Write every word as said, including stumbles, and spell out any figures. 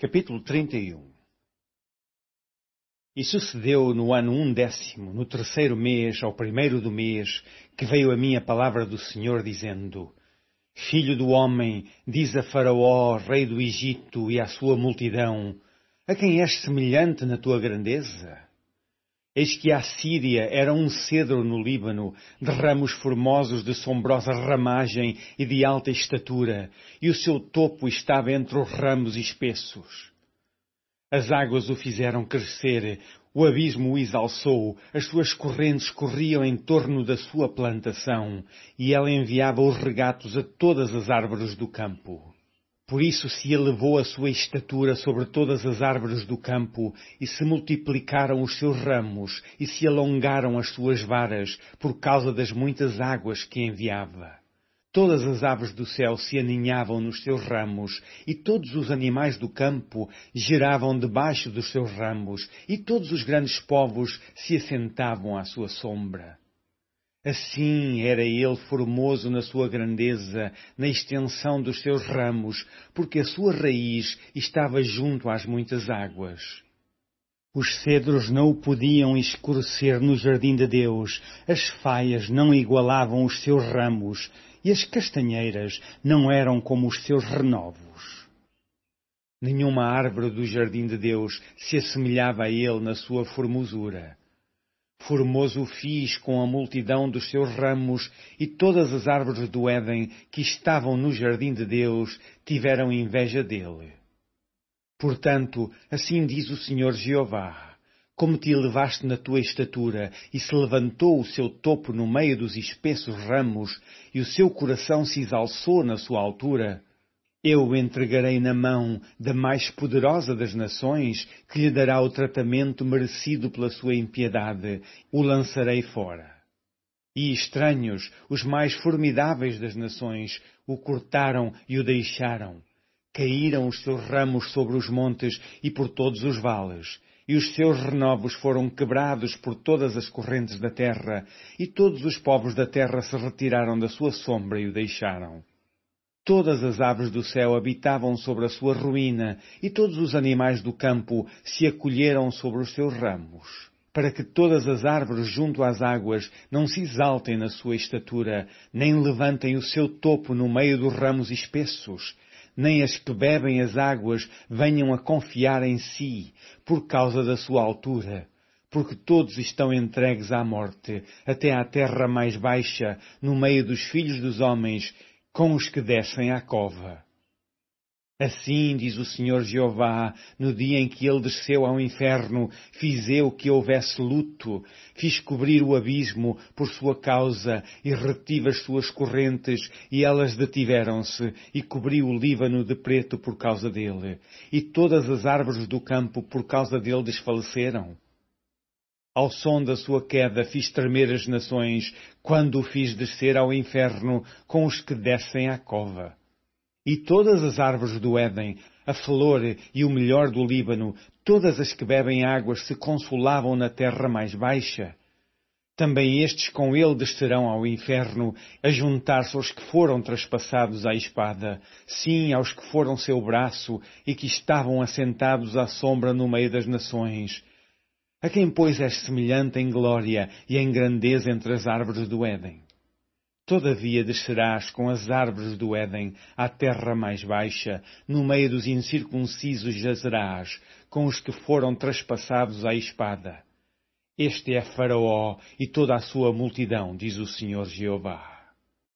Capítulo trinta e um. E sucedeu no ano undécimo, no terceiro mês, ao primeiro do mês, que veio a mim a palavra do Senhor, dizendo: Filho do homem, diz a Faraó, rei do Egito, e à sua multidão: a quem és semelhante na tua grandeza? Eis que a Síria era um cedro no Líbano, de ramos formosos de sombrosa ramagem e de alta estatura, e o seu topo estava entre os ramos espessos. As águas o fizeram crescer, o abismo o exalçou, as suas correntes corriam em torno da sua plantação, e ela enviava os regatos a todas as árvores do campo. Por isso se elevou a sua estatura sobre todas as árvores do campo, e se multiplicaram os seus ramos, e se alongaram as suas varas, por causa das muitas águas que enviava. Todas as aves do céu se aninhavam nos seus ramos, e todos os animais do campo giravam debaixo dos seus ramos, e todos os grandes povos se assentavam à sua sombra. Assim era ele formoso na sua grandeza, na extensão dos seus ramos, porque a sua raiz estava junto às muitas águas. Os cedros não o podiam escurecer no jardim de Deus, as faias não igualavam os seus ramos, e as castanheiras não eram como os seus renovos. Nenhuma árvore do jardim de Deus se assemelhava a ele na sua formosura. Formoso o fiz com a multidão dos seus ramos, e todas as árvores do Éden que estavam no jardim de Deus tiveram inveja dele. Portanto, assim diz o Senhor Jeová: como te elevaste na tua estatura, e se levantou o seu topo no meio dos espessos ramos, e o seu coração se exalçou na sua altura, eu o entregarei na mão da mais poderosa das nações, que lhe dará o tratamento merecido pela sua impiedade, o lançarei fora. E estranhos, os mais formidáveis das nações, o cortaram e o deixaram. Caíram os seus ramos sobre os montes e por todos os vales, e os seus renovos foram quebrados por todas as correntes da terra, e todos os povos da terra se retiraram da sua sombra e o deixaram. Todas as aves do céu habitavam sobre a sua ruína, e todos os animais do campo se acolheram sobre os seus ramos, para que todas as árvores junto às águas não se exaltem na sua estatura, nem levantem o seu topo no meio dos ramos espessos, nem as que bebem as águas venham a confiar em si, por causa da sua altura, porque todos estão entregues à morte, até à terra mais baixa, no meio dos filhos dos homens, com os que descem à cova. Assim diz o Senhor Jeová, no dia em que ele desceu ao inferno, fiz eu que houvesse luto, fiz cobrir o abismo por sua causa, e retive as suas correntes, e elas detiveram-se, e cobri o Líbano de preto por causa dele, e todas as árvores do campo por causa dele desfaleceram. Ao som da sua queda fiz tremer as nações, quando o fiz descer ao inferno com os que descem à cova. E todas as árvores do Éden, a flor e o melhor do Líbano, todas as que bebem águas se consolavam na terra mais baixa. Também estes com ele descerão ao inferno, a juntar-se aos que foram traspassados à espada, sim, aos que foram seu braço e que estavam assentados à sombra no meio das nações. A quem, pois, és semelhante em glória e em grandeza entre as árvores do Éden? Todavia descerás com as árvores do Éden à terra mais baixa, no meio dos incircuncisos jazerás, com os que foram traspassados à espada. Este é Faraó e toda a sua multidão, diz o Senhor Jeová.